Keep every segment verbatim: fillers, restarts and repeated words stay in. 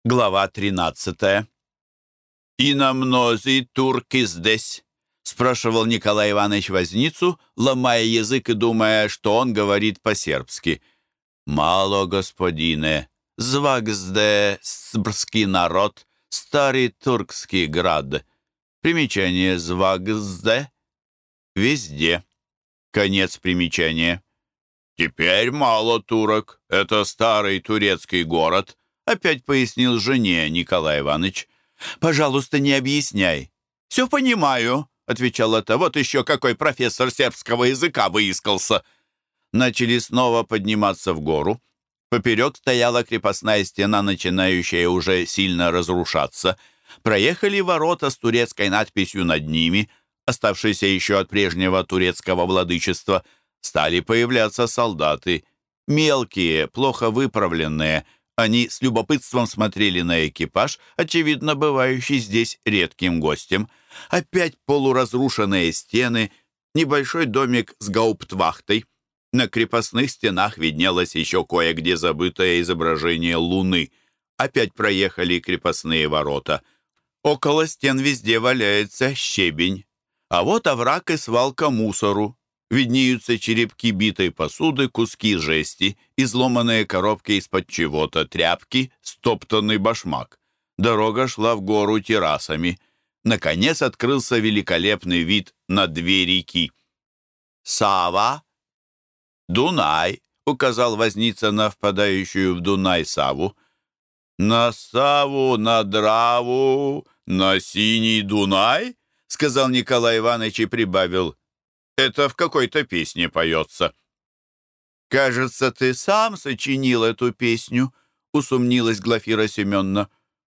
Глава тринадцатая. «И на мнози турки здесь?» — спрашивал Николай Иванович возницу, ломая язык и думая, что он говорит по-сербски. «Мало, господине, звагзде сбрский народ, старый туркский град». Примечание «звагзде» — везде. Конец примечания. «Теперь мало турок. Это старый турецкий город», — опять пояснил жене Николай Иванович. «Пожалуйста, не объясняй». «Все понимаю», — отвечала та. «Вот еще какой профессор сербского языка выискался». Начали снова подниматься в гору. Поперек стояла крепостная стена, начинающая уже сильно разрушаться. Проехали ворота с турецкой надписью над ними, оставшиеся еще от прежнего турецкого владычества. Стали появляться солдаты. Мелкие, плохо выправленные. Они с любопытством смотрели на экипаж, очевидно, бывающий здесь редким гостем. Опять полуразрушенные стены, небольшой домик с гауптвахтой. На крепостных стенах виднелось еще кое-где забытое изображение луны. Опять проехали крепостные ворота. Около стен везде валяется щебень. А вот овраг и свалка мусору. Виднеются черепки битой посуды, куски жести, изломанные коробки из-под чего-то, тряпки, стоптанный башмак. Дорога шла в гору террасами. Наконец открылся великолепный вид на две реки. «Сава!» «Дунай!» — указал возница на впадающую в Дунай Саву. «На Саву, на Драву, на синий Дунай?» — сказал Николай Иванович и прибавил. «Это в какой-то песне поется». «Кажется, ты сам сочинил эту песню», — усомнилась Глафира Семеновна.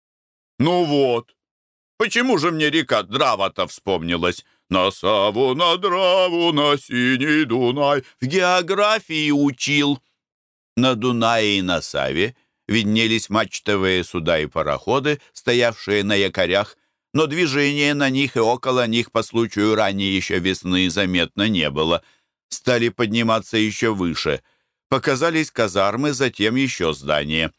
«Ну вот, почему же мне река Драва-то вспомнилась? На Саву, на Драву, на синий Дунай. В географии учил». На Дунае и на Саве виднелись мачтовые суда и пароходы, стоявшие на якорях, но движения на них и около них по случаю ранней еще весны заметно не было. Стали подниматься еще выше. Показались казармы, затем еще здания.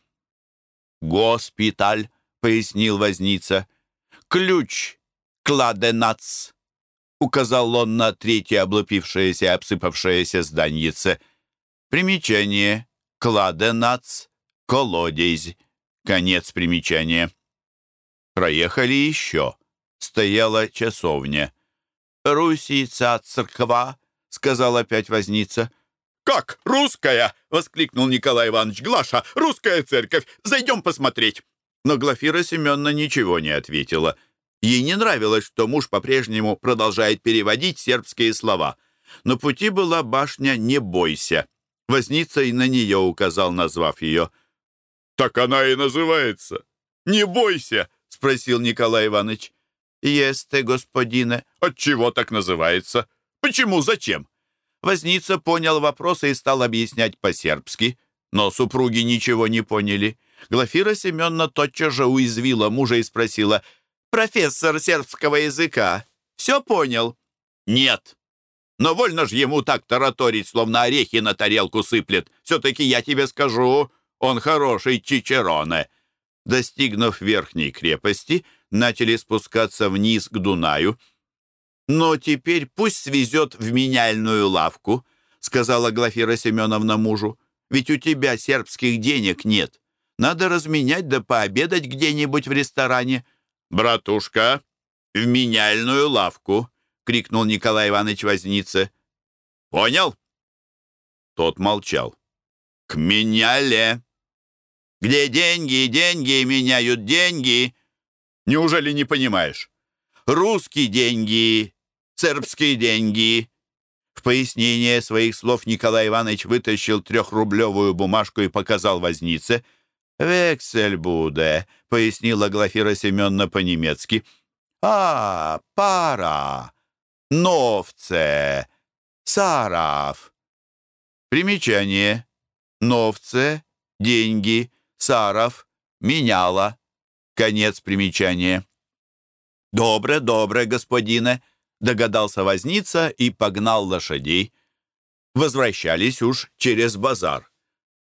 «Госпиталь», — пояснил возница. «Ключ, кладенац», — указал он на третье облупившееся и обсыпавшееся зданьице. Примечание. Кладенац, колодезь. Конец примечания. Проехали еще. Стояла часовня. «Русица церква», — сказал опять возница. «Как, русская?» — воскликнул Николай Иванович. «Глаша, русская церковь! Зайдем посмотреть!» Но Глафира Семеновна ничего не ответила. Ей не нравилось, что муж по-прежнему продолжает переводить сербские слова. На пути была башня «Не бойся». Возница и на нее указал, назвав ее. «Так она и называется. Не бойся!» — спросил Николай Иванович. «Есте, господине». «Отчего так называется? Почему? Зачем?» Возница понял вопрос и стал объяснять по-сербски, но супруги ничего не поняли. Глафира Семеновна тотчас же уязвила мужа и спросила: «Профессор сербского языка все понял?» «Нет. Но вольно ж ему так тараторить, словно орехи на тарелку сыплет. Все-таки я тебе скажу, он хороший чичероне». Достигнув верхней крепости, начали спускаться вниз к Дунаю. «Но теперь пусть свезет в меняльную лавку», — сказала Глафира Семеновна мужу. «Ведь у тебя сербских денег нет. Надо разменять да пообедать где-нибудь в ресторане». «Братушка, в меняльную лавку», — крикнул Николай Иванович вознице. «Понял?» Тот молчал. «К меняле. Где деньги, деньги меняют деньги. Неужели не понимаешь? Русские деньги, сербские деньги». В пояснение своих слов Николай Иванович вытащил трехрублевую бумажку и показал вознице. «Вексель буде», — пояснила Глафира Семеновна по-немецки. «А, пара, новце, сарав». Примечание. Новце, деньги, саров, меняла. Конец примечания. «Добре, добре, господине», — догадался возница и погнал лошадей. Возвращались уж через базар.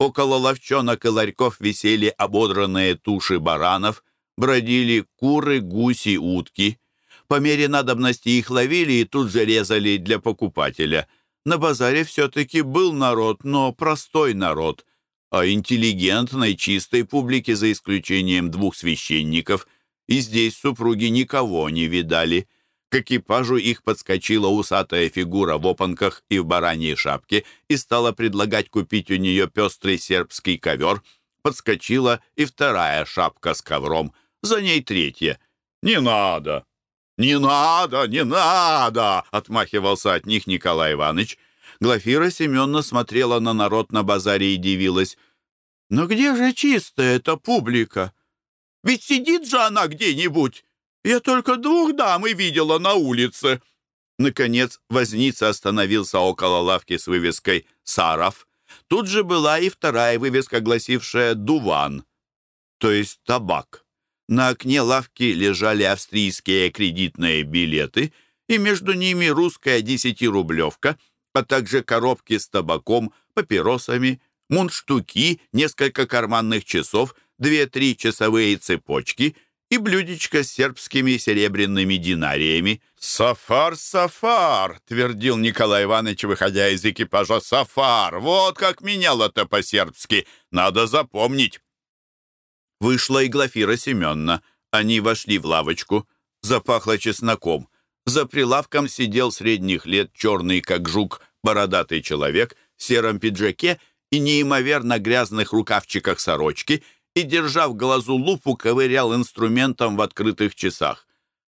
Около ловчонок и ларьков висели ободранные туши баранов, бродили куры, гуси, утки. По мере надобности их ловили и тут же резали для покупателя. На базаре все-таки был народ, но простой народ, а интеллигентной, чистой публики, за исключением двух священников, и здесь супруги никого не видали. К экипажу их подскочила усатая фигура в опанках и в бараньей шапке и стала предлагать купить у нее пестрый сербский ковер. Подскочила и вторая шапка с ковром, за ней третья. «Не надо! Не надо! Не надо!» — отмахивался от них Николай Иванович. Глафира Семеновна смотрела на народ на базаре и дивилась. «Но где же чистая эта публика? Ведь сидит же она где-нибудь! Я только двух дам и видела на улице». Наконец возница остановился около лавки с вывеской «Саров». Тут же была и вторая вывеска, гласившая «Дуван», то есть табак. На окне лавки лежали австрийские кредитные билеты, и между ними русская десятирублевка, а также коробки с табаком, папиросами, мундштуки, несколько карманных часов, две-три часовые цепочки и блюдечко с сербскими серебряными динариями. «Сафар, сафар!» — твердил Николай Иванович, выходя из экипажа. «Сафар! Вот как меняло-то по-сербски! Надо запомнить!» Вышла и Глафира Семеновна. Они вошли в лавочку. Запахло чесноком. За прилавком сидел средних лет, черный как жук, бородатый человек в сером пиджаке и неимоверно грязных рукавчиках сорочки, и, держа в глазу лупу, ковырял инструментом в открытых часах.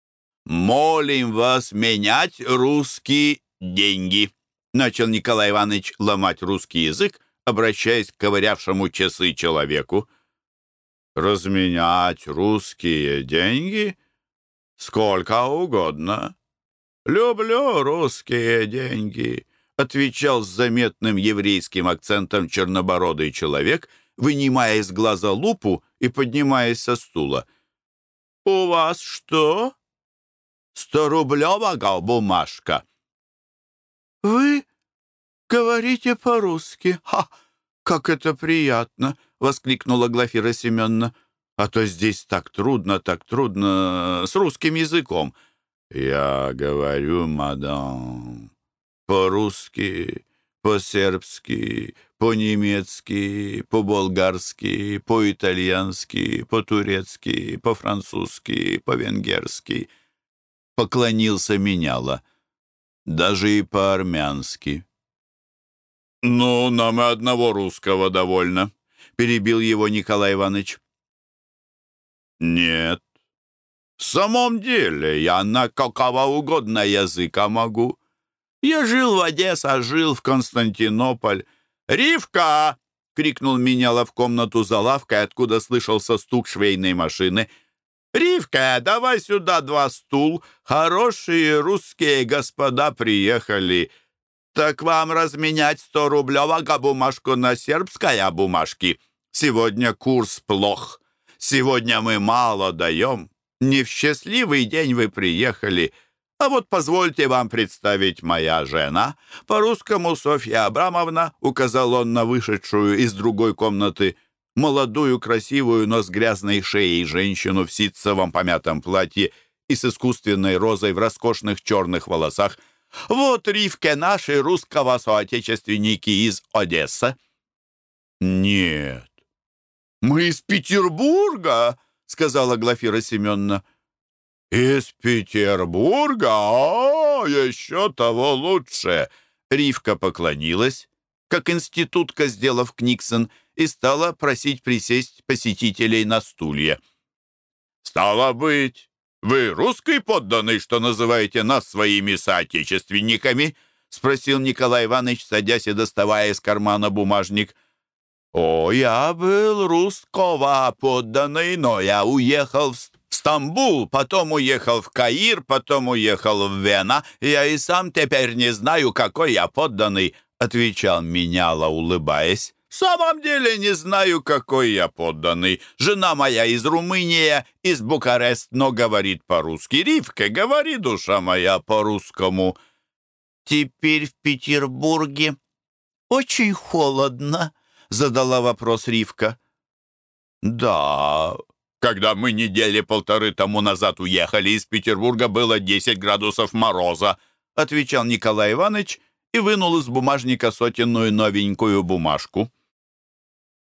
«Молим вас менять русские деньги», — начал Николай Иванович ломать русский язык, обращаясь к ковырявшему часы человеку. «Разменять русские деньги? Сколько угодно. Люблю русские деньги», — отвечал с заметным еврейским акцентом чернобородый человек, вынимая из глаза лупу и поднимаясь со стула. «У вас что? Сторублевая бумажка?» «Вы говорите по-русски? Ха! Как это приятно!» — воскликнула Глафира Семеновна. «А то здесь так трудно, так трудно с русским языком». «Я говорю, мадам, по-русски, по-сербски, по-немецки, по-болгарски, по-итальянски, по-турецки, по-французски, по-венгерски». Поклонился меняла. Даже и по-армянски. «Ну, нам и одного русского довольно», — перебил его Николай Иванович. «Нет, в самом деле я на какого угодно языка могу. Я жил в Одессе, жил в Константинополь. «Ривка!» — крикнул меняла в комнату за лавкой, откуда слышался стук швейной машины. «Ривка, давай сюда два стул. Хорошие русские господа приехали. Так вам разменять сто рублевого бумажку на сербская бумажки. Сегодня курс плох. Сегодня мы мало даем. Не в счастливый день вы приехали. А вот позвольте вам представить моя жена. По-русскому Софья Абрамовна», — указал он на вышедшую из другой комнаты молодую, красивую, но с грязной шеей женщину в ситцевом помятом платье и с искусственной розой в роскошных черных волосах. «Вот Ривке наши русского соотечественники из Одессы». «Нет, мы из Петербурга», — сказала Глафира Семеновна. «Из Петербурга? О, еще того лучше!» Ривка поклонилась, как институтка, сделав книксон, и стала просить присесть посетителей на стулья. «Стало быть, вы русский подданный, что называете нас своими соотечественниками?» — спросил Николай Иванович, садясь и доставая из кармана бумажник. «О, я был русского подданный, но я уехал в Стамбул, потом уехал в Каир, потом уехал в Вена. Я и сам теперь не знаю, какой я подданный», — отвечал меняла, улыбаясь. «В самом деле не знаю, какой я подданный. Жена моя из Румынии, из Букарест, но говорит по-русски. Ривка, говори, душа моя, по-русскому». «Теперь в Петербурге очень холодно», — задала вопрос Ривка. «Да, когда мы недели полторы тому назад уехали из Петербурга, было десять градусов мороза», — отвечал Николай Иванович и вынул из бумажника сотенную новенькую бумажку.